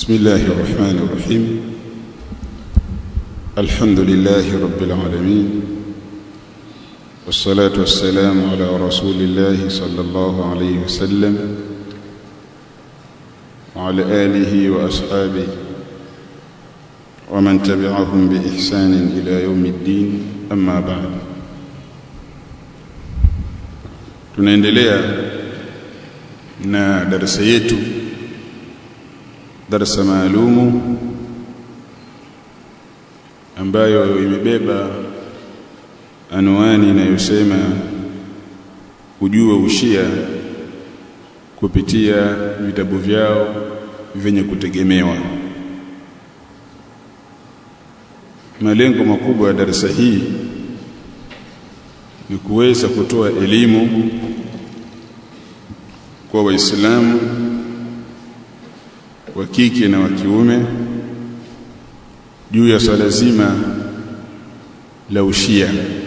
بسم الله الرحمن الرحيم الحمد لله رب العالمين والصلاة والسلام على رسول الله صلى الله عليه وسلم وعلى آله وأصحابه ومن تبعهم بإحسان إلى يوم الدين أما بعد. Tunaendelea na darasa yetu, darasa maalumu ambayo imebeba anwani inayosema kujua ushia kupitia vitabu vyao vyenye kutegemewa. Malengo makubwa ya darasa hii ni kuweza kutoa elimu kwa Waislamu wa kike na wa kiume juu ya swala zima la ushia,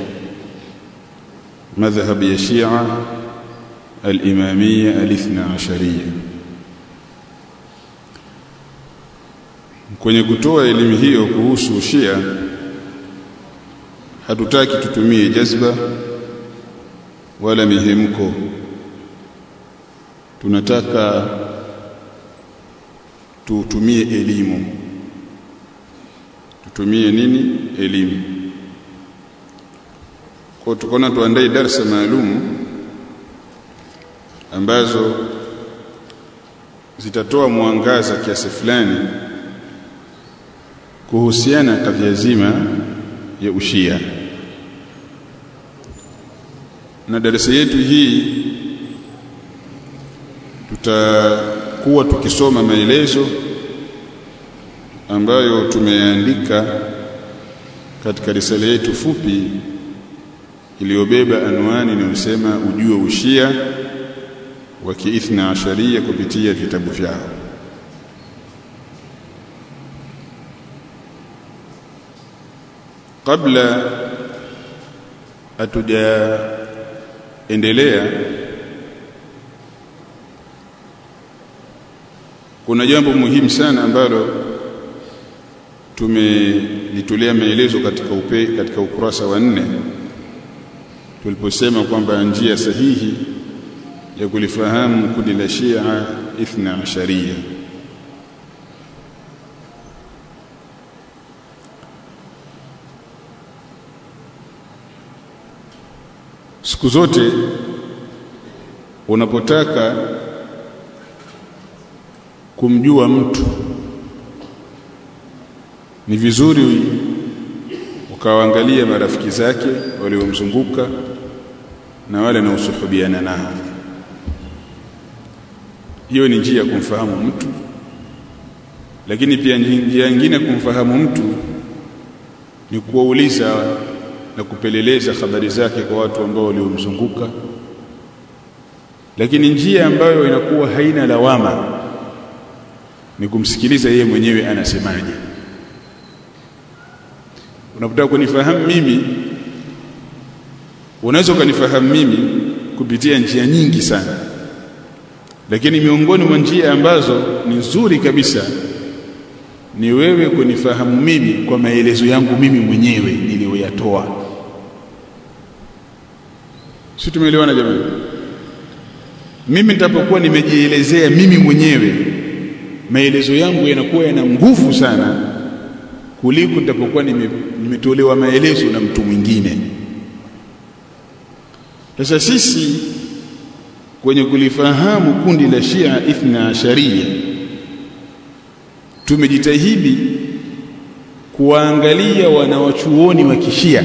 madhhab ya Shia al-Imamiyya al-Ithna Ashariyya. Kwenye kutoa elimu hiyo kuhusu ushia, hatutaki tutumie jazba wala mihemko. Tunataka tutumie elimu. Tutumie nini? Elimu. Kwa tukona tuandae darasa maalum ambazo zitatoa mwangaza kiasi fulani kuhusiana na kadhia zima ya ushia. Na darasa yetu hii tutakuwa tukisoma maelezo ambayo tumeandika katika risala yetu fupi iliyobeba anwani inayosema ujue ushia wa Kiithna Ashariyya kupitia vitabu vyao. Kabla hatujaendelea, kuna jambo muhimu sana ambalo tumelitolea maelezo katika ukurasa wa 4 tuliposema kwamba njia sahihi ya kulifahamu kundi la Shia Ithna Ashariyya. Siku zote unapotaka kumjua mtu ni vizuri ukawaangalia marafiki zake waliomzunguka na wale wanaosuhubiana nao. Hiyo ni njia ya kumfahamu mtu. Lakini pia njia nyingine kumfahamu mtu ni kuwauliza na kupeleleza habari zake kwa watu ambao waliomzunguka. Lakini njia ambayo inakuwa haina lawama ni kumsikiliza yeye mwenyewe anasemaje. Unapotaka kunifahamu mimi, unaweza kunifahamu mimi kupitia njia nyingi sana, lakini miongoni mwa njia ambazo ni nzuri kabisa ni wewe kunifahamu mimi kwa maelezo yangu mimi mwenyewe niliyoyatoa. Sisi tumeelewana jamani? Mimi nitapokuwa nimejielezea mimi mwenyewe, maelezo yangu yanakuwa yana nguvu sana kuliko nitapokuwa nimetolewa maelezo na mtu mwingine. Sasa sisi kwenye kulifahamu kundi la Shia Ithna Ashariyya tumejitahidi kuangalia wanawachuoni wa Kishia,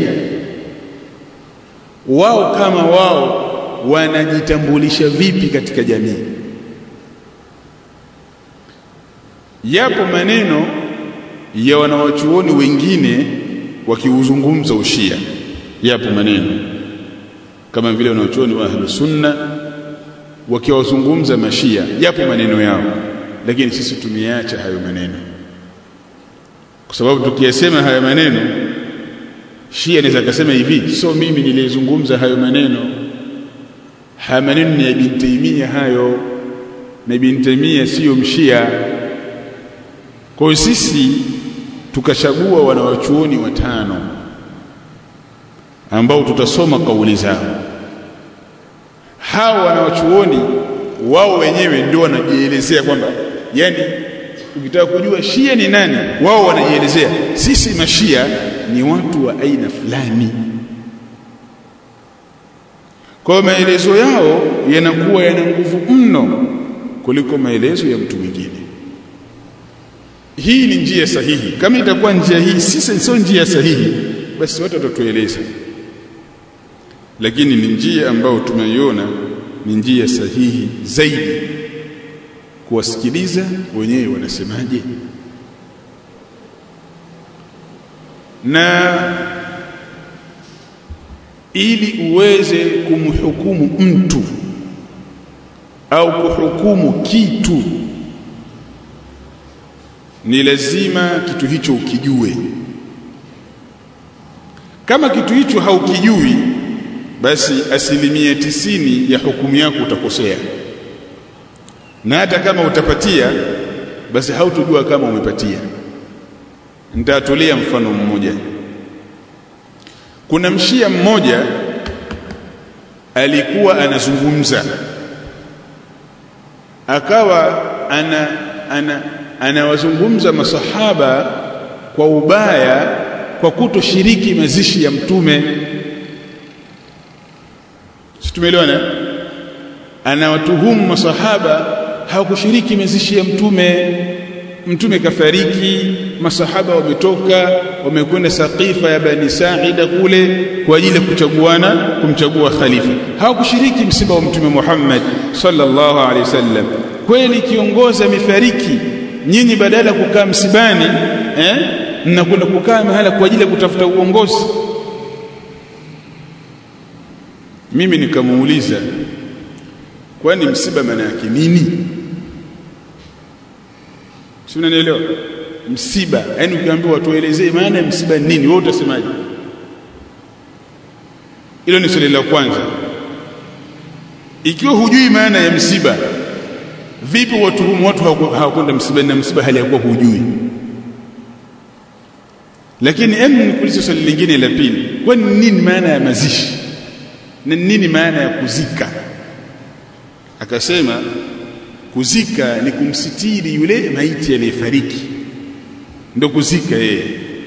wao kama wao wanajitambulisha vipi katika jamii. Yapo maneno ya wanawachuoni wengine wakiuzungumza ushia, yapo maneno kama vile wanawachuoni wa Ahlus Sunna wakiwazungumza mashia, yapo maneno yao, lakini sisi tumeacha hayo maneno kwa sababu tukiyasema hayo maneno Shia anaweza kusema hivi, so mimi nilizungumza hayo maneno. Haya maneno ni Ibn Taymiyyah hayo, na Ibn Taymiyyah sio mshia. Kwa hiyo sisi tukachagua wanawachuoni watano ambao tutasoma kauli zao. Hao wanawachuoni wao wenyewe ndio wanajielezea kwamba, yani ukitaka kujua Shia ni nani, wao wanajielezea, sisi mashia ni watu wa aina fulani. Kwa maelezo yao yanakuwa yana nguvu mno kuliko maelezo ya mtu mwingine. Hii ni njia sahihi. Kama itakuwa njia hii sio njia sahihi, basi watu watatueleza, lakini ni njia ambayo tumeiona ni njia sahihi zaidi, kuwasikiliza wenyewe wanasemaje. Na ili uweze kumhukumu mtu au kuhukumu kitu, ni lazima kitu hicho ukijue. Kama kitu hicho haukijui, basi 90% ya hukumu yako utakosea, na hata kama utapatia, basi hautojua kama umepatia. Nitatolea mfano mmoja. Kuna mshia mmoja alikuwa anazungumza, akawa anawazungumza masahaba kwa ubaya kwa kutoshiriki mazishi ya Mtume. Tumeelewana? Anawatuhumu masahaba hawakushiriki mazishi ya Mtume. Mtume kafariki, masahaba wametoka wamekwenda Saqifa ya Bani Sa'ida kule kwa ajili ya kumchagua khalifa. Hawakushiriki msiba wa Mtume Muhammad sallallahu alaihi wasallam. Kweli kiongozi amefariki, nyinyi badala kukaa msibani mnakwenda kukaa mahala kwa ajili ya kutafuta uongozi. Mimi nikamuuliza, kwani msiba maana yake nini? Si unanielewa? Msiba, yani ukiambiwa watuelezee maana ya msiba nini, wewe utasemaje? Hilo ni swali la kwanza. Ikiwa hujui maana ya msiba, vipi watuhumu watu hawakwenda msiba na msiba hali yakuwa hujui? Lakini nikuulize swali lingine la pili, kwani nini maana ya mazishi na nini maana ya kuzika? Akasema kuzika ni kumsitiri yule maiti aliyefariki, ndio kuzika yeye.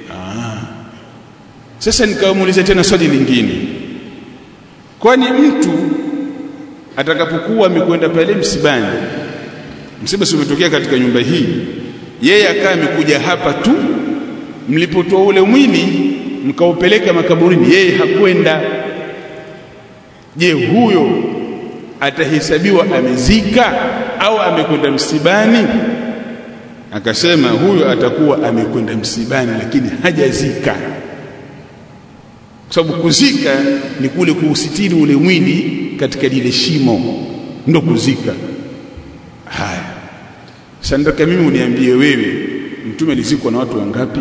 Sasa nikamuuliza tena swali lingine, kwani mtu atakapokuwa amekwenda pale msibani, msiba si umetokea katika nyumba hii, yeye akaa amekuja hapa tu, mlipotoa ule mwili mkaupeleka makaburini, yeye hakwenda, je, huyo atahesabiwa amezika au amekwenda msibani? Akasema huyo atakuwa amekwenda msibani lakini hajazika, kwa sababu kuzika ni kule kuusitiri ule mwili katika lile shimo, ndio kuzika. Haya, sasa nataka mimi uniambie wewe, Mtume alizikwa na watu wangapi?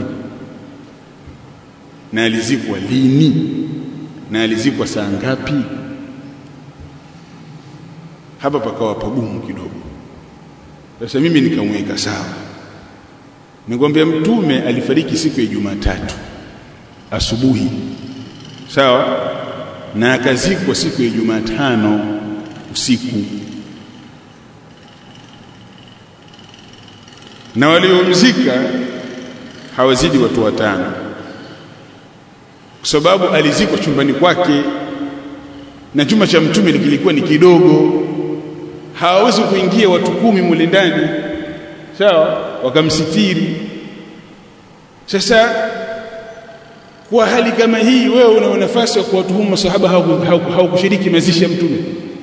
Na alizikwa lini? Na alizikwa saa ngapi? Hapa pakawa pagumu kidogo. Sasa mimi nikamweka sawa, nikwambia Mtume alifariki siku ya Jumatatu asubuhi, sawa, na akazikwa siku ya Jumatano usiku, na waliomzika hawazidi watu 5, kwa sababu alizikwa chumbani kwake na chumba cha Mtume kilikuwa ni kidogo, hawawezi kuingia watu 10 mule ndani, sawa, wakamsitiri. Sasa kwa hali kama hii, wewe una nafasi ya kuwatuhumu masahaba hawakushiriki mazishi ya Mtume?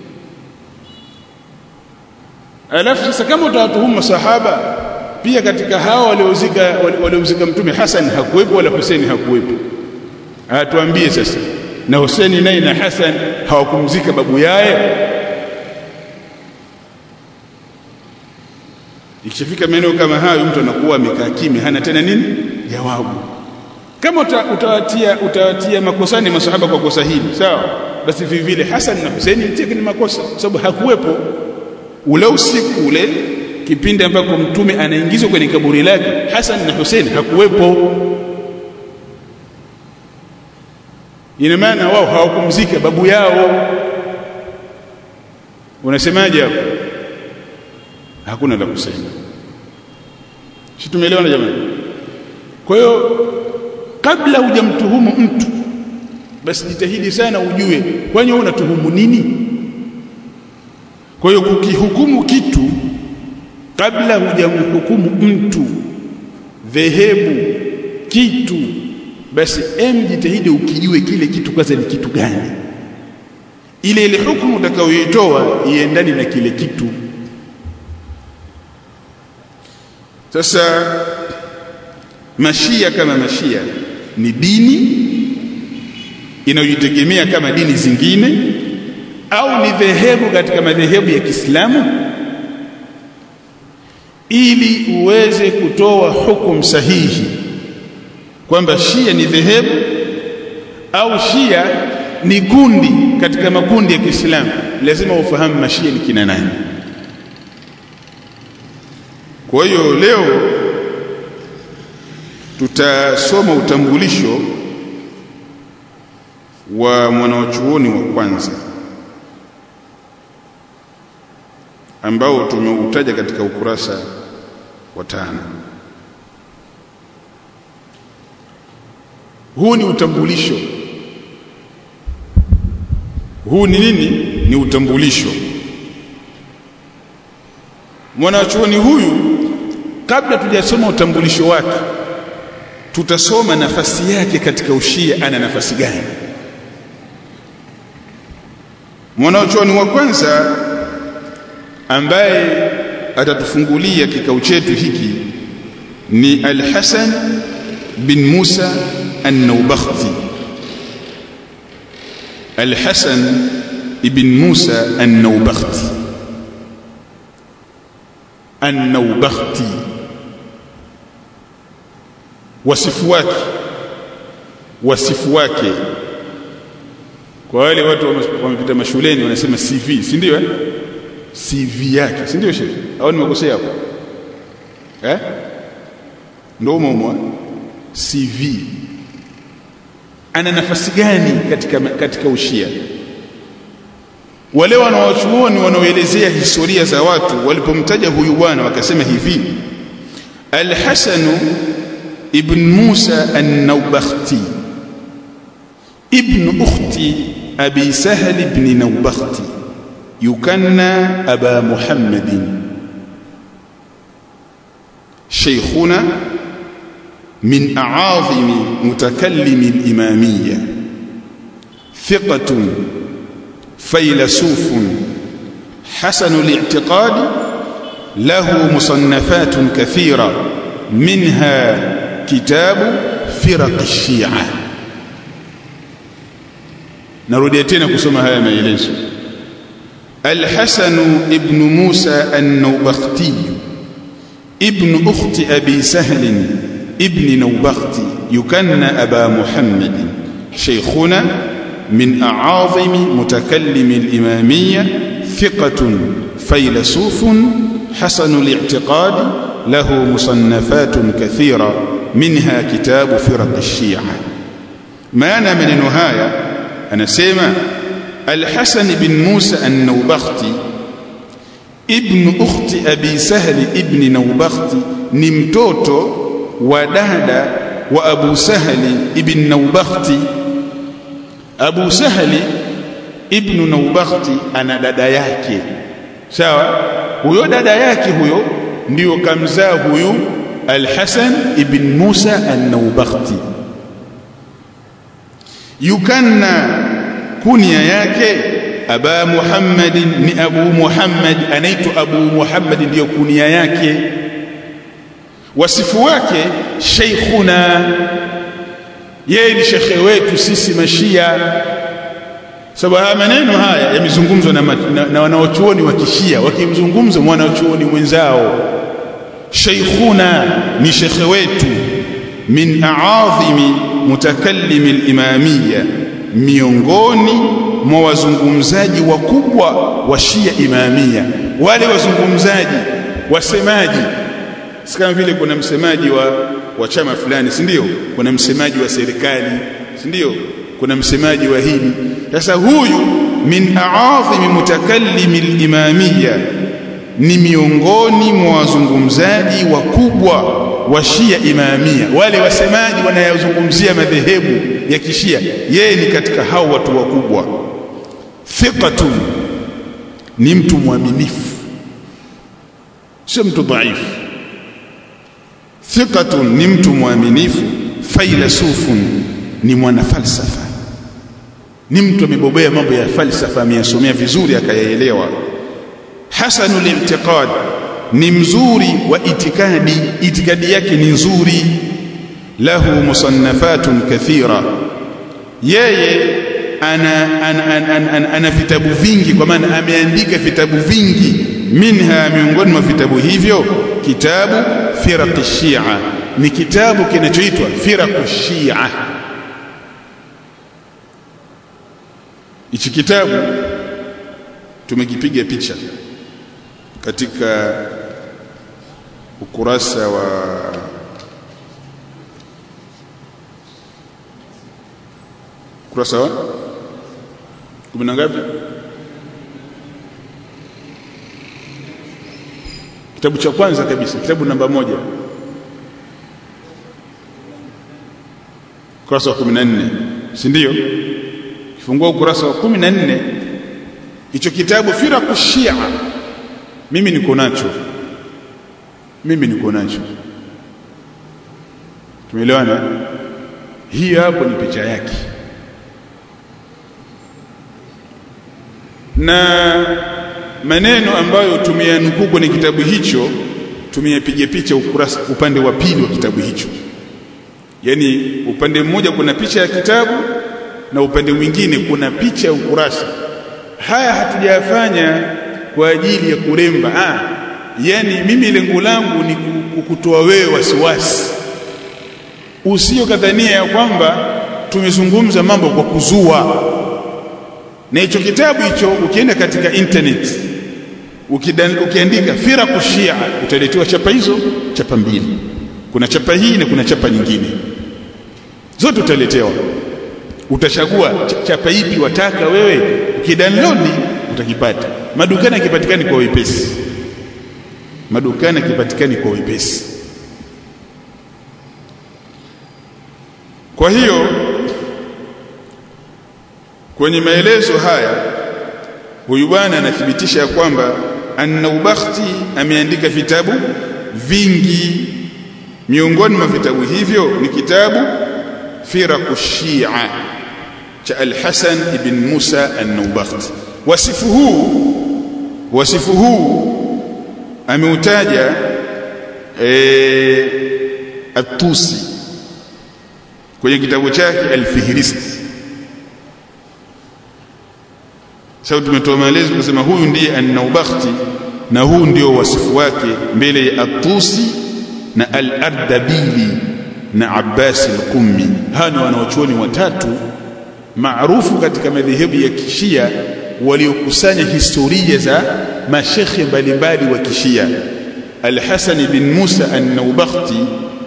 Alafu sasa kama utawatuhumu masahaba pia, katika hao waliozika Mtume, Hassan hakuwepo wala Hussein hakuwepo, tuambie sasa, na Hussein naye na Hassan hawakumzika babu yaye? Ikifika maeneo kama hayo, mtu anakuwa amekaa kimya, hana tena nini jawabu. Kama utawatia makosani masahaba kwa kosa hili, sawa, basi vile Hassan na Hussein mtie ni makosa, sababu hakuwepo ule usiku ule kipindi ambako mtume anaingizwa kwenye kaburi lake Hassan na Hussein hakuwepo. Ina maana wao hawakumzika babu yao. Unasemaje hapo? Hakuna la kusema. Sisi tumeelewana jamani? Kwa hiyo kabla hujamtuhumu mtu basi jitahidi sana ujue kwani wewe unatuhumu nini. Kwa hiyo ukihukumu kitu kabla hujamhukumu mtu, dhehebu, kitu, basi jitahidi ukijue kile kitu kwanza ni kitu gani, ile hukumu utakayoitoa iendane na kile kitu. Sasa mashia kama mashia ni dini inayojitegemea kama dini zingine, au ni dhehebu katika madhehebu ya Kiislamu? Ili uweze kutoa hukumu sahihi kwamba Shia ni dhehebu au Shia ni kundi katika makundi ya Kiislamu, lazima ufahamu mashia ni kina nani. Kwa hiyo leo tutasoma utambulisho wa mwanachuoni wa kwanza ambao tumeutaja katika ukurasa wa 5. Huu ni utambulisho. Huu ni nini? Ni utambulisho. Mwanachuoni huyu, kabla tujasoma utambulisho wake, tutasoma nafasi yake katika ushia. Ana nafasi gani? Mwanachuoni wa kwanza ambaye atatufungulia kikao chetu hiki ni Al-Hasan bin Musa An-Nawbakhti. Al-Hasan ibn Musa An-Nawbakhti. An-Nawbakhti, wasifu wake kwa wale watu wamepita mashuleni wanasema CV, si ndio? CV yake, si ndio shehe? Au nimekosea hapo? Ndio umeumwa CV. Ana nafasi gani katika ushia? Wale wanaochuoni wanaoelezea historia za watu walipomtaja huyu bwana wakasema hivi: Al-Hasan ibn Musa An-Nawbakhti ibn ukhti Abi Sahl ibn Nawbakhti yukanna Aba Muhammadin shaykhuna min a'azimi mutakallim al-imamiyya thiqatun faylasufun hasan al-i'tiqad lahu musannafatun kathira minha kitabu firaq ash-shi'a. Narudia tena kusoma haya maelezo. Al-Hasan ibn Musa An-Nawbakhti ibn ukhti Abi Sahl ibn Nawbakhti yukanna Aba Muhammad shaykhuna min a'azimi mutakallim al-imamiyya thiqatun faylasufun hasan al-i'tiqad lahu musannafatun kathira minha kitabu firaq ash-shi'a. Maana maneno haya anasema Al-Hasan ibn Musa An-Nawbakhti ibn ukhti Abi Sahl ibn Nawbakhti ni mtoto wa dada wa Abu Sahl ibn Nawbakhti. Abu Sahl ibn Nawbakhti ana dada yake, sawa? Huyo dada yake huyo ndio kamzaa huyu Al-Hasan ibn Musa An-Nawbakhti. Yukanna, kunia yake Aba Muhammad, ni Abu Muhammad, anaitwa Abu Muhammad ndio kunia yake. Wasifu wake shaykhuna, yeye ni shekhe wetu sisi mashia. Sababu maneno haya yamezungumzwa na wanaochuoni wa kishia wakimzungumza mwanachuoni mwenzao. Shaykhuna ni shekhe wetu, min a'azimi mutakallim al-imamiyya, miongoni mwa wazungumzaji wakubwa wa Shia Imamia. Wale wazungumzaji wasemaji. Kama vile kuna msemaji wa chama fulani, si ndio? Kuna msemaji wa serikali, si ndio? Kuna msemaji wa hili. Sasa huyu min a'azimi mutakallimi al-imamiyya, ni miongoni mwa wazungumzaji wakubwa wa Shia Imamia, wale wasemaji wanayozungumzia madhehebu ya Kishia, yeye ni katika hao watu wakubwa. Thiqatun, ni mtu mwaminifu, sio mtu dhaifu. Thiqatun, ni mtu mwaminifu. Failasufun, ni mwana falsafa, ni mtu amebobea mambo ya falsafa, ameyasomea vizuri akayaelewa. Hasanul i'tiqad, ni mzuri wa itikadi yake ni nzuri. Lahu musannafatun kathira, yeye ana vitabu vingi, kwa maana ameandika vitabu vingi. Minha, miongoni mwa vitabu hivyo, kitabu firaq shia, ni kitabu kinachoitwa firaq shia. Hichi kitabu tumekipiga picha katika ukurasa wa kumi na ngapi? Kitabu cha kwanza kabisa, kitabu namba 1, ukurasa wa 14, si ndio? Kifungua ukurasa wa 14, hicho kitabu firaq shia mimi niko nacho. Tumeelewana? Hii hapo ni picha yake, na maneno ambayo tumeyanukuu kwenye kitabu hicho tumeyapiga picha ukurasa upande wa pili wa kitabu hicho. Yani upande mmoja kuna picha ya kitabu na upande mwingine kuna picha ya ukurasa. Haya hatujayafanya kwa ajili ya kuremba. Yani mimi lengo langu ni kukutoa wewe wasiwasi, usio kadhania ya kwamba tumezungumza mambo kwa kuzua. Na hicho kitabu hicho ukienda katika internet ukiandika firaq shia, utaletewa chapa hizo, chapa mbili. Kuna chapa hii na kuna chapa nyingine, zote utaletewa. Utachagua chapa ipi wataka wewe, ukidownload utakipata. Madukani yakipatikani kwa wepesi. Kwa hiyo kwenye maelezo haya huyu bwana anathibitisha kwamba An-Naubakhti ameandika vitabu vingi. Miongoni mwa vitabu hivyo ni kitabu Firaq Shia cha Al-Hasan ibn Musa An-Naubakhti. Wasifu huu ameutaja At-Tusi kwenye kitabu chake Al-Fihrist. Sasa tumetoa maelezo kusema huyu ndiye An-Naubakhti na huu ndio wasifu wake mbele ya At-Tusi na Al-Ardabili na Abbas al-Qummi. Hawa ni wanaochuoni watatu maarufu katika madhehebu ya Kishia waliokusanya historia za mashekhe mbalimbali wa Kishia. Al-Hasan ibn Musa An-Naubakhti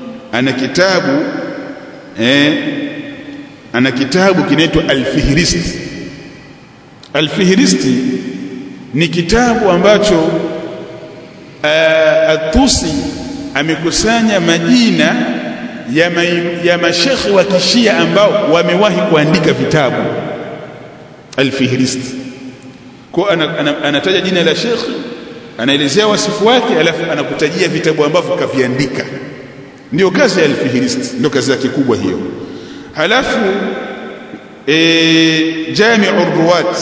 ana kitabu kinaitwa Al-Fihrist. Al-Fihrist ni kitabu ambacho At-Tusi amekusanya majina ya mashekhi wa Kishia ambao wamewahi kuandika vitabu. Al-Fihrist kwa anataja jina la shekhi, anaelezea wasifu wake, alafu anakutajia vitabu ambavyo kaviandika. Ndio kazi ya Al-Fihrist, ndio kazi yake kubwa hiyo. Halafu Jami'ur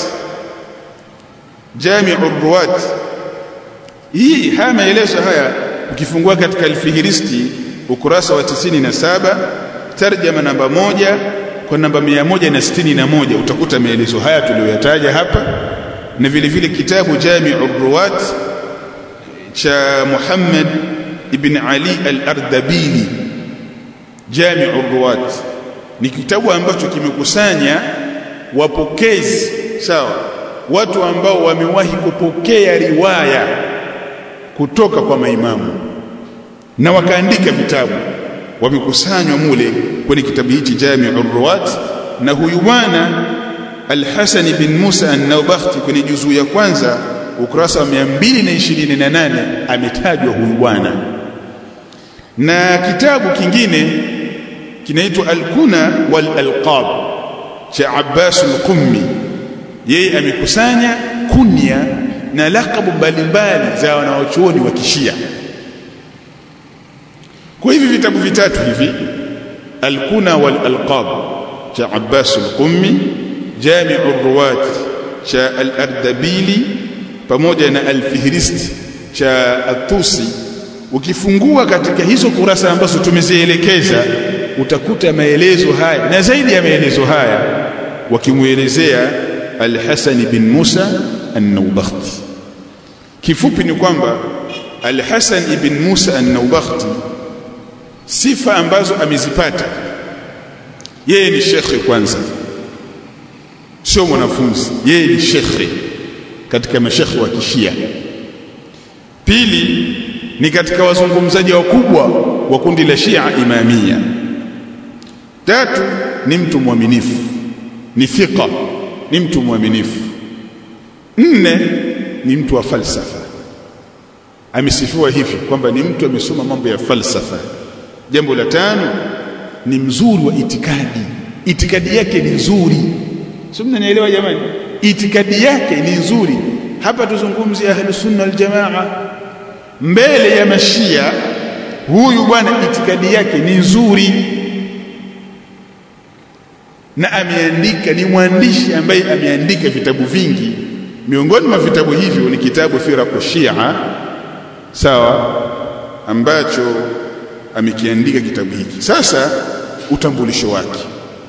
Ruwat, hii haya maelezo haya ukifungua katika Al-Fihristi ukurasa wa 97 tarjama namba 1 kwa namba 161 utakuta maelezo haya tuliyoyataja hapa. Na vile vile kitabu Jami'ur Ruwat cha Muhammad ibn Ali al-Ardabili. Jami'ur Ruwat ni kitabu ambacho kimekusanya wapokezi, sawa, watu ambao wamewahi kupokea riwaya kutoka kwa maimamu na wakaandika vitabu, wamekusanywa mule kwenye kitabu hichi Jami'ur Ruwat. Na huyu bwana Al-Hasan bin Musa An-Nawbakhti kwenye juzuu ya kwanza ukurasa wa 228 ametajwa huyu bwana. Na kitabu kingine kinaitwa Al-Kuna wal Alqab cha Abbas al-Qummi, yeye amekusanya kunya na lakabu mbalimbali za wanaochuoni wa Kishia. Kwa hivi vitabu vitatu hivi, Al-Kuna wal Alqab cha Abbas al-Qummi, Jami'ur Ruwat cha Al-Ardabili pamoja na Al-Fihrist cha At-Tusi, ukifungua katika hizo kurasa ambazo tumezielekeza utakuta maelezo haya na zaidi ya maelezo haya wakimuelezea Al-Hasan bin Musa An-Nawbakhti. Kifupi ni kwamba Al-Hasan ibn Musa An-Nawbakhti sifa ambazo amezipata, yeye ni shekhi kwanza, sio mwanafunzi, yeye ni shekhi katika mashekhi wa Kishia. Pili, ni katika wazungumzaji wakubwa wa kundi la Shia Imamia. Tatu, ni mtu mwaminifu, ni thika, ni mtu mwaminifu. Nne, ni mtu wa falsafa, amesifiwa hivi kwamba ni mtu amesoma mambo ya falsafa. Jambo la tano, ni mzuri wa itikadi, itikadi yake ni nzuri. Sio, mnanielewa jamani? Itikadi yake ni nzuri. Hapa tuzungumzie Ahlus Sunna wal Jamaa mbele ya Mashia. Huyu bwana itikadi yake ni nzuri na ameandika, ni mwandishi ambaye ameandika vitabu vingi. Miongoni mwa vitabu hivyo ni kitabu Firaqu Shia, sawa, ambacho amekiandika kitabu hiki. Sasa utambulisho wake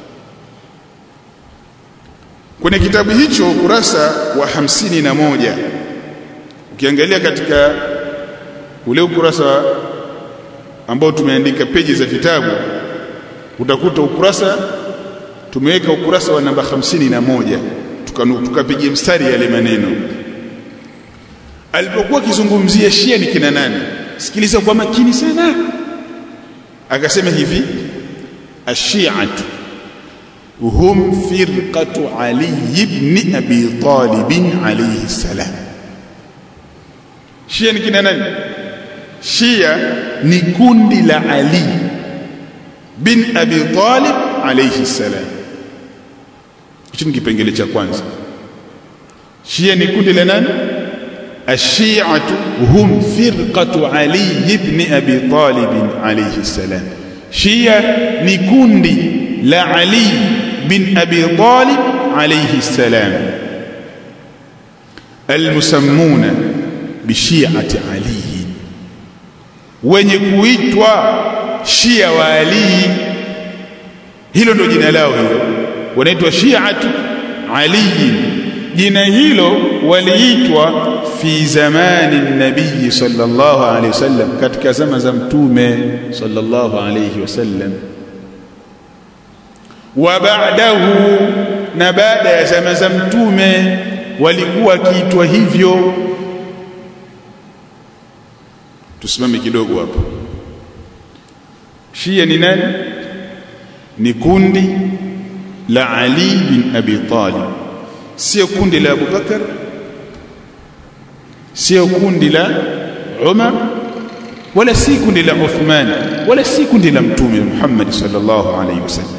kwenye kitabu hicho ukurasa wa 51, ukiangalia katika ule ukurasa ambao tumeandika peji za vitabu, utakuta ukurasa tumeweka ukurasa wa namba 51, tukapigia mstari yale maneno. Alipokuwa kizungumzia Shia ni kina nani, sikiliza kwa makini sana. Akasema hivi: ash-shi'atu hum firqatu Ali ibn Abi Talib alayhi salam. Shia ni kina nani? Shia ni kundi la Ali bin Abi Talib alayhi salam. Hicho ni kipengele cha kwanza. Shia ni kundi la nani? Ash-shi'atu hum firqatu Ali ibn Abi Talib alayhi salam. Shia ni kundi la Ali bin Abi Talib alayhi salam, almusammuna bishi'ati Ali, wenye kuitwa Shia wa Ali. Hilo ndio jina lao, hilo wanaitwa Shi'atu Ali. Jina hilo waliitwa fi zamani nabii sallallahu alayhi wasallam, katika zama za mtume sallallahu alayhi wasallam. Wa ba'dahu, na baada ya zama za mtume walikuwa kiitwa hivyo. Tusimame kidogo hapo. Shia ni nani? Ni kundi la Ali bin Abi Talib, sio kundi la Abu Bakar, sio kundi la Umar, wala si kundi la Uthman, wala si kundi la Mtume Muhammad sallallahu alayhi wasallam.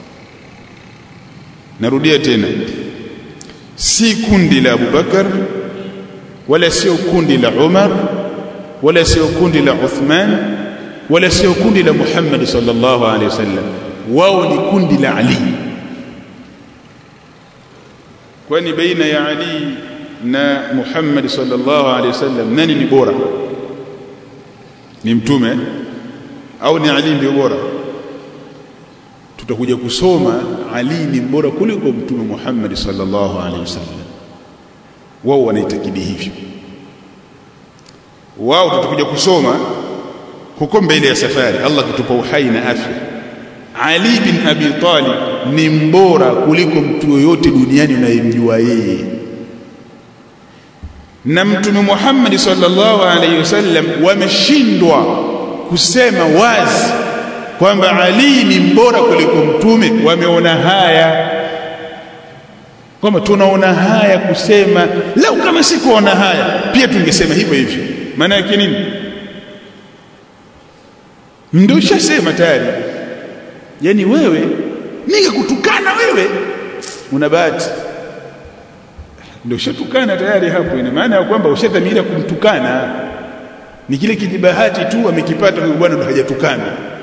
Narudia tena, si kundi la Abu Bakar, wala sio kundi la Umar, wala sio kundi la Uthman, wala sio kundi la Muhammad sallallahu alayhi wasallam. Wao ni kundi la Ali. Kwani baina ya Ali na Muhammad sallallahu alayhi wasallam nani ni bora? Ni mtume au ni Ali ndio bora? Tutakuja kusoma Ali ni bora kuliko mtume Muhammad sallallahu alayhi wasallam. Wao wanaitakidi hivyo. Wao tutakuja kusoma huko mbele ya safari, Allah kutupa uhai na afya. Ali bin Abi Talib ni mbora kuliko mtu yoyote duniani unayemjua yeye. na Mtume Muhammad sallallahu alaihi wasallam wameshindwa kusema wazi kwamba Ali ni mbora kuliko mtume, wameona haya, kwamba tunaona haya kusema, lau kama si kuona haya pia tungesema hivyo hivyo. Maana yake nini? Ndio ushasema tayari. Yani wewe ningekutukana wewe una bahati, ndio ushatukana tayari hapo. Ina maana ya kwamba ushatamira kumtukana, ni kile kijibahati tu amekipata huyu bwana, ndo hajatukana.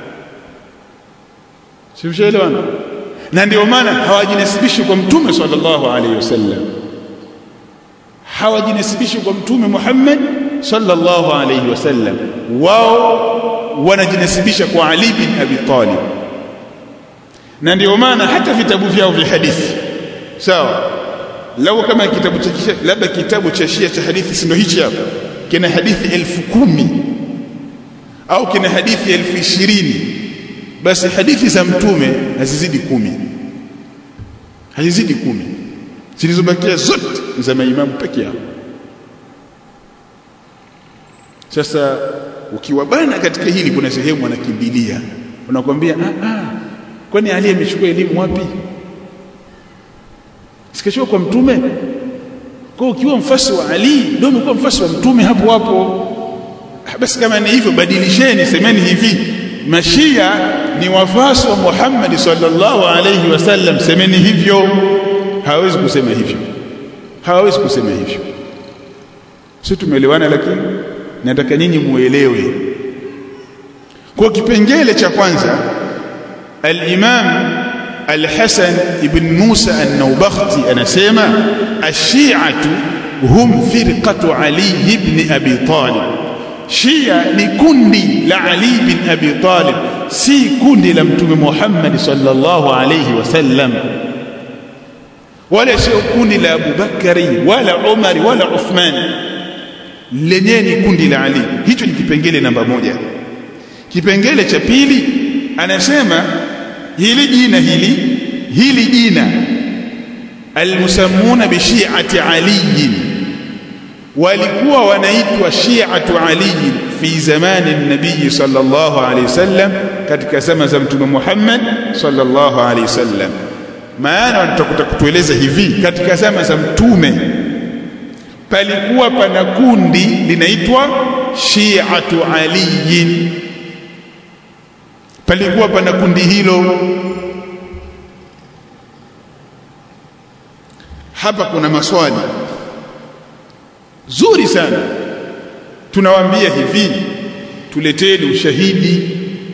Si mshaelewana? Na ndio maana hawajinasibishi kwa mtume sallallahu alaihi wasallam, hawajinasibishi kwa mtume Muhammad sallallahu alaihi wasallam, wao wanajinasibisha kwa Ali bin Abi Talib. Na ndio maana hata vitabu vyao vya hadithi, sawa, lau kama kitabu cha labda kitabu cha Shia cha hadithi, si ndio hichi hapa, kina hadithi 10,000 au kina hadithi 20,000, basi hadithi za mtume hazizidi 10, hazizidi 10. Zilizobakia zote za maimamu peke yao. Sasa ukiwabana katika hili, kuna sehemu wanakimbilia, wanakuambia kwani Ali amechukua elimu wapi? Sikachukua kwa mtume. Kwa ukiwa mfasi wa Ali ndio umekuwa mfasi wa mtume hapo hapo. Basi kama ni hivyo, badilisheni, semeni hivi, Mashia ni wafasi wa Muhammad sallallahu alayhi wasallam, semeni hivyo. Hawezi kusema hivyo, hawezi kusema hivyo. Sisi tumeelewana, lakini nataka nyinyi muelewe. Kwa kipengele cha kwanza, al-Imam al-Hasan ibn Musa an-Nawbakhti anasema ash-Shi'atu hum firqatu Ali ibn Abi Talib. Shia ni kundi la Ali bin Abi Talib, si kundi la Mtume Muhammad sallallahu alayhi wasallam, wala sio kundi la Abu Bakari wala Umar wala Uthman. Lenyewe ni kundi la Ali. Hicho ni kipengele namba 1. Kipengele cha pili anasema hili jina almusammuna bi shi'ati Ali, walikuwa wanaitwa shi'atu Ali fi zamani an-nabii sallallahu alayhi wasallam, katika zama za Mtume Muhammad sallallahu alayhi wasallam. Maana wanataka kutueleza hivi, katika zama za mtume palikuwa pana kundi linaitwa shi'atu Ali, palikuwa pana kundi hilo. Hapa kuna maswali zuri sana, tunawaambia hivi, tuleteni ushahidi,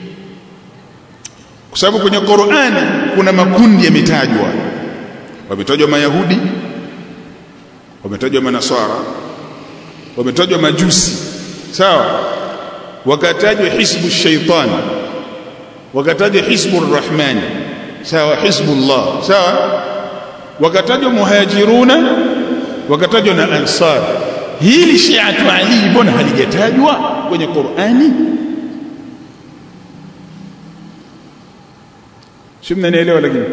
kwa sababu kwenye Qur'ani kuna makundi yametajwa. Wametajwa Mayahudi, wametajwa Manasara, wametajwa Majusi, sawa, wakatajwa Hizbu Shaitan, wakatajwa Hizbu Rahman, sawa, Hizbullah, sawa, wakatajwa Muhajiruna, wakatajwa na Ansar. Hili Shi'atu Ali mbona halijatajwa kwenye Qur'ani? Sio, mnanielewa? Lakini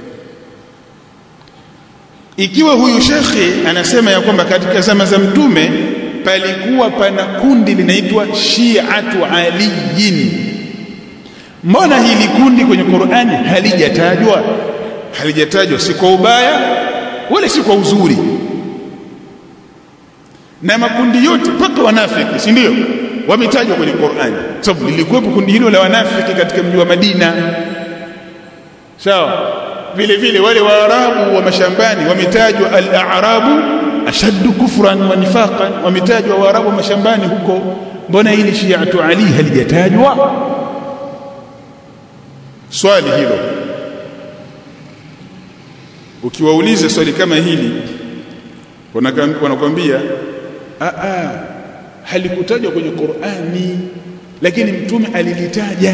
ikiwa huyu shekhi anasema ya kwamba katika zama za mtume palikuwa pana kundi linaitwa Shi'atu Ali, mbona hili kundi kwenye Qur'ani halijatajwa? Halijatajwa si kwa ubaya wala si kwa uzuri. Na makundi yote mpaka wanafiki, si ndio, wametajwa kwenye Qur'ani, sababu lilikuwepo kundi hilo la wanafiki katika mji wa Madina, sawa. Vile vile wale Waarabu wa mashambani wametajwa, al-a'rabu ashaddu kufran wa nifaqan, wametajwa Waarabu wa mashambani huko. Mbona hili Shi'atu Ali halijatajwa? Swali hilo, ukiwauliza swali kama hili wanakuambia halikutajwa kwenye Qur'ani, lakini mtume alilitaja.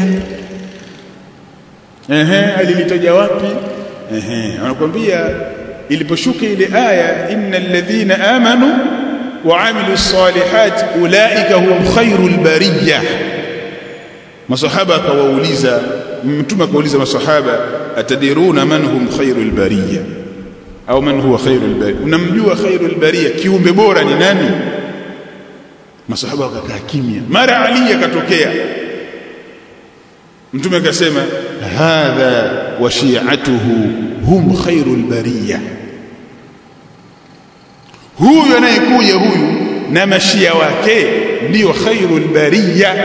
Alilitaja wapi? Wanakuambia iliposhuka ile aya, innal ladhina amanu wa amilus salihati ulaika hum khairul bariyah. Masahaba akawauliza, mtume akauliza masahaba, atadiruna man hum khairul bariyah au man huwa khairul bariyah, unamjua khairul bariyah, kiumbe bora ni nani? masahaba wakakaa kimya. Mara Ali akatokea, mtume akasema hadha wa shi'atuhu hum khairul bariyah, huyu anayekuja huyu na mashia wake ndio khairul bariyah.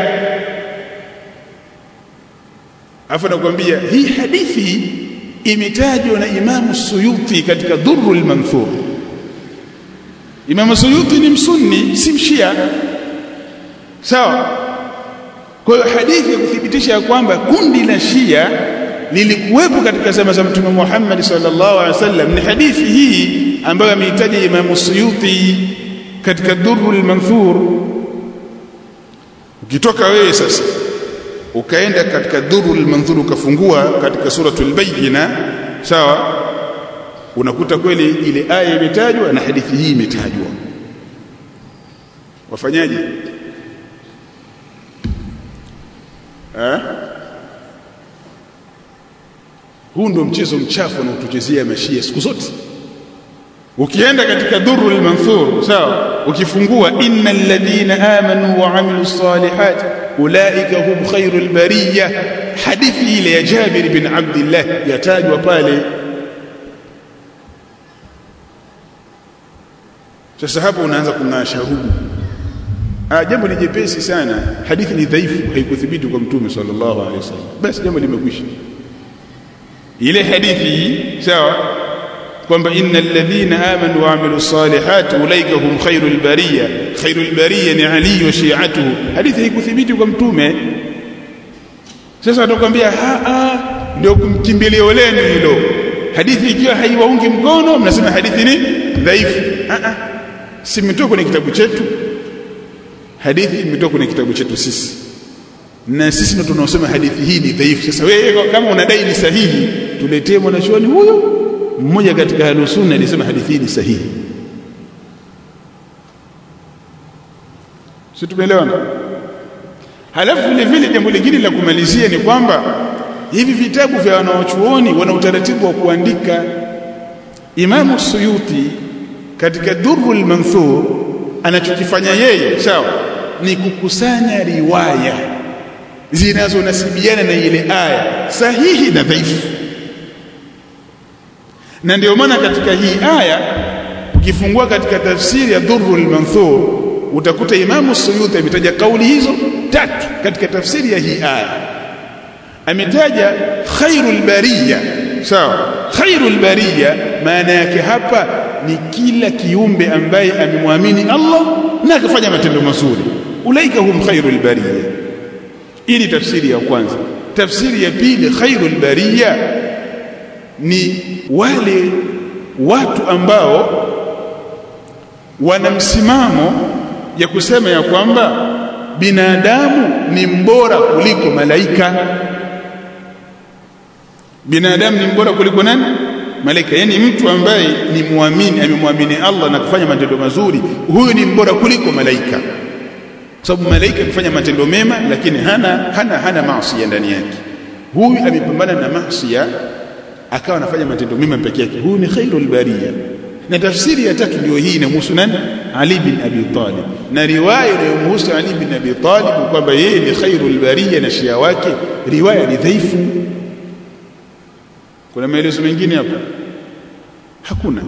Afa nakwambia hii hadithi imetajwa na Imam Suyuti katika Durrul Manthur. Imam Suyuti ni msunni, si mshia, sawa? Kwa hiyo hadithi ya kuthibitisha kwamba kundi la Shia lilikuwepo katika zama za Mtume Muhammad sallallahu alaihi wasallam ni hadithi hii ambayo ameitaja Imam Suyuti katika Durrul Manthur. Ukitoka wewe sasa ukaenda katika Durrul Manthur ukafungua katika suratul Bayyina, sawa, unakuta kweli ile aya imetajwa na hadithi hii imetajwa. Wafanyaje? Huu ndio mchezo mchafu na utuchezea mashia siku zote. Ukienda katika Durrul Manthur, sawa, ukifungua innal ladina amanu wa amilus salihati ulaika hum khairul bariyah, hadithi ile ya Jabir bin Abdullah yatajwa pale. Sasa hapo unaanza kungasha rubu. Jambo ni jepesi sana, hadithi ni dhaifu, haikuthibiti kwa Mtume sallallahu alaihi wasallam, basi jambo limekwisha. Ile hadithi, sawa, kwamba innal ladhina amanu wa amilus salihati ulaika hum khairul bariyah ni Ali wa shi'atuhu, hadithi haikuthibiti kwa Mtume. Sasa atakwambia ndio kumkimbilia oleni hilo. Hadithi ikiwa haiwaungi mkono mnasema hadithi ni dhaifu. Si imetoka kwenye kitabu chetu, hadithi imetoka kwenye kitabu chetu sisi, na sisi ndio tunaosema hadithi hii ni dhaifu. Sasa wewe kama unadai ni sahihi, tuletee mwanachuoni huyo mmoja katika Ahlus Sunna alisema hadithi hii ni sahihi. Sisi tumeelewana? Halafu vile vile jambo lingine la kumalizia ni kwamba hivi vitabu vya wanaochuoni wana utaratibu wa kuandika. Imam Suyuti katika Durrul Manthur anachokifanya yeye, sawa, ni kukusanya riwaya zinazonasibiana na ile aya sahihi na dhaifu. Na ndio maana katika hii aya ukifungua katika tafsiri ya Durrul Manthur utakuta Imam Suyuti ametaja kauli hizo tatu katika tafsiri ya hii aya. Ametaja khairul bariyah, sawa. Khairul bariyah maana yake hapa ni kila kiumbe ambaye amemwamini Allah na akafanya matendo mazuri, ulaika hum khairul bariyah. Ili tafsiri ya kwanza. Tafsiri ya pili, khairul bariyah ni wale watu ambao wana msimamo ya kusema ya kwamba binadamu ni mbora kuliko malaika. Binadamu ni mbora kuliko nani? Malaika. Yani mtu ambaye ni muamini, amemwamini Allah na kufanya matendo mazuri, huyu ni mbora kuliko malaika. Kwa sababu malaika amefanya matendo mema lakini hana maasi ndani yake. Huyu amepambana na maasi akawa anafanya matendo mema peke yake, huyu ni khairul bariyah. Na tafsiri ya tatu ndio hii inamhusu nani? Ali bin Abi Talib. Na riwaya inayomhusu Ali bin Abi Talib kwamba yeye ni khairul bariyah na shia wake, riwaya ni dhaifu. Kuna maelezo mengine hapo? Hakuna.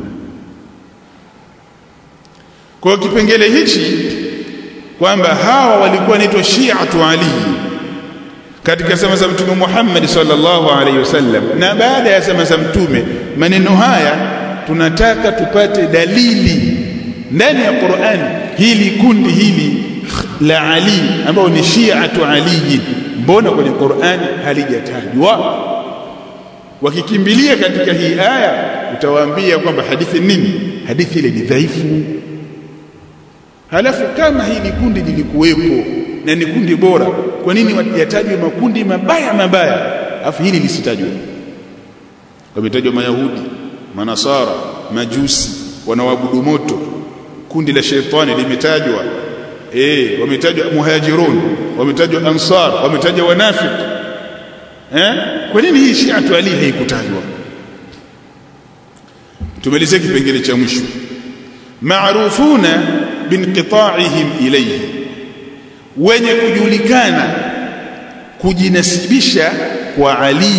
Kwa kipengele hichi kwamba hawa walikuwa wanaitwa Shi'atu Ali katika zama za Mtume Muhammad sallallahu alaihi wasallam, na baada ya zama za Mtume, maneno haya tunataka tupate dalili ndani ya Qur'an. Hili kundi hili la Ali ambao ni Shi'atu Ali, mbona kwenye Qur'an halijatajwa? Wakikimbilia katika hii aya utawaambia kwamba hadithi nini? Hadithi ile ni dhaifu. Halafu kama hili kundi lilikuwepo na ni kundi bora, kwa nini yatajwe makundi mabaya afu hili lisitajwe? Wametajwa Mayahudi, Manasara, Majusi, wanaoabudu moto, kundi la shetani limetajwa. Wametajwa Muhajirun, wametajwa Ansar, wametajwa wanafiki. Kwa nini hii Shi'atu Ali haikutajwa? Tumalizie kipengele cha mwisho. Ma'rufuna binqita'ihim ilayhi, wenye kujulikana kujinasibisha kwa Ali.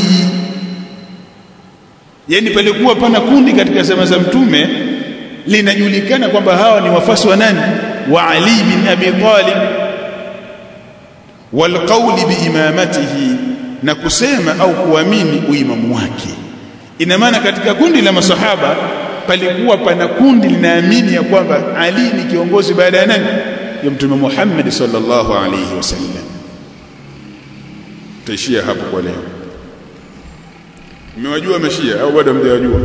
Yani palikuwa pana kundi katika zama za mtume linajulikana kwamba hawa ni wafasi wa nani? Wa Ali bin Abi Talib, wal qawli bi imamatihi, na kusema au kuamini uimamu wake. Ina maana katika kundi la masahaba palikuwa pana kundi linaamini ya kwamba Ali ni kiongozi baada ya nani? Ya Mtume Muhammad sallallahu alayhi wasallam. Taishia hapo kwa leo. Mmewajua mashia au bado hamjawajua?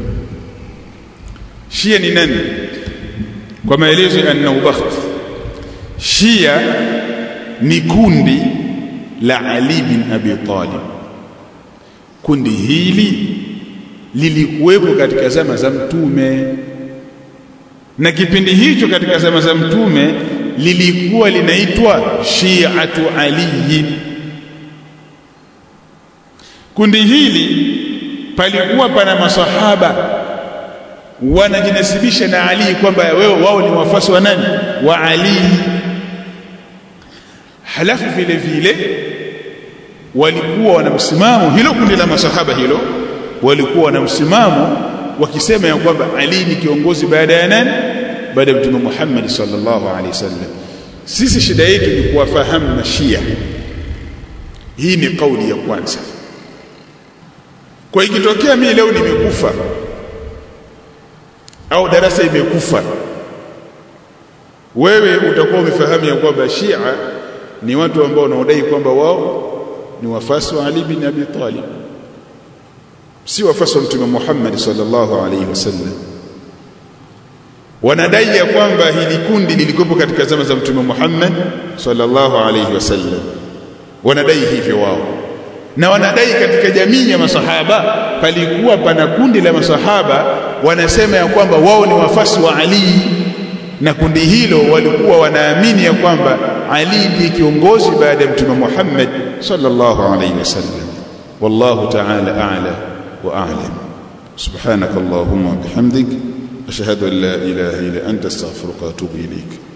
Shia ni nani? Kwa maelezo ya An-Nawbakht, Shia ni kundi la Ali bin Abi Talib. Kundi hili lilikuwepo katika zama za mtume, na kipindi hicho katika zama za mtume lilikuwa linaitwa Shi'atu Ali. Kundi hili palikuwa pana masahaba wanajinasibisha na Ali kwamba wao ni wafasi wa nani? Wa Ali. Halafu vile vile walikuwa wana msimamo, hilo kundi la masahaba hilo walikuwa wana msimamo wakisema ya kwamba Ali ni kiongozi baada ya nani? Baada ya Mtume Muhammad sallallahu alaihi wasallam. Sisi shida yetu ni kuwafahamu na Shia. Hii ni kauli ya kwanza. Kwa ikitokea mimi leo nimekufa au darasa imekufa, wewe utakuwa umefahamu ya kwamba Shia ni watu ambao wanaodai kwamba wao ni wafasi wa Ali bin Abi Talib, si wafasi wa Mtume Muhammad sallallahu alaihi wasallam. Wanadai ya kwamba hili kundi lilikuwepo katika zama za Mtume Muhammad sallallahu alaihi wasallam. Wanadai hivyo wao, na wanadai katika jamii ya masahaba palikuwa pana kundi la masahaba wanasema ya kwamba wao ni wafasi wa Ali, na kundi hilo walikuwa wanaamini ya kwamba Ali ndiye kiongozi baada ya Mtume Muhammad sallallahu alaihi wasallam. Wallahu ta'ala a'la wa a'lam. Subhanakallahumma bihamdik ashhadu an la ilaha illa anta astaghfiruka wa atubu ilayk.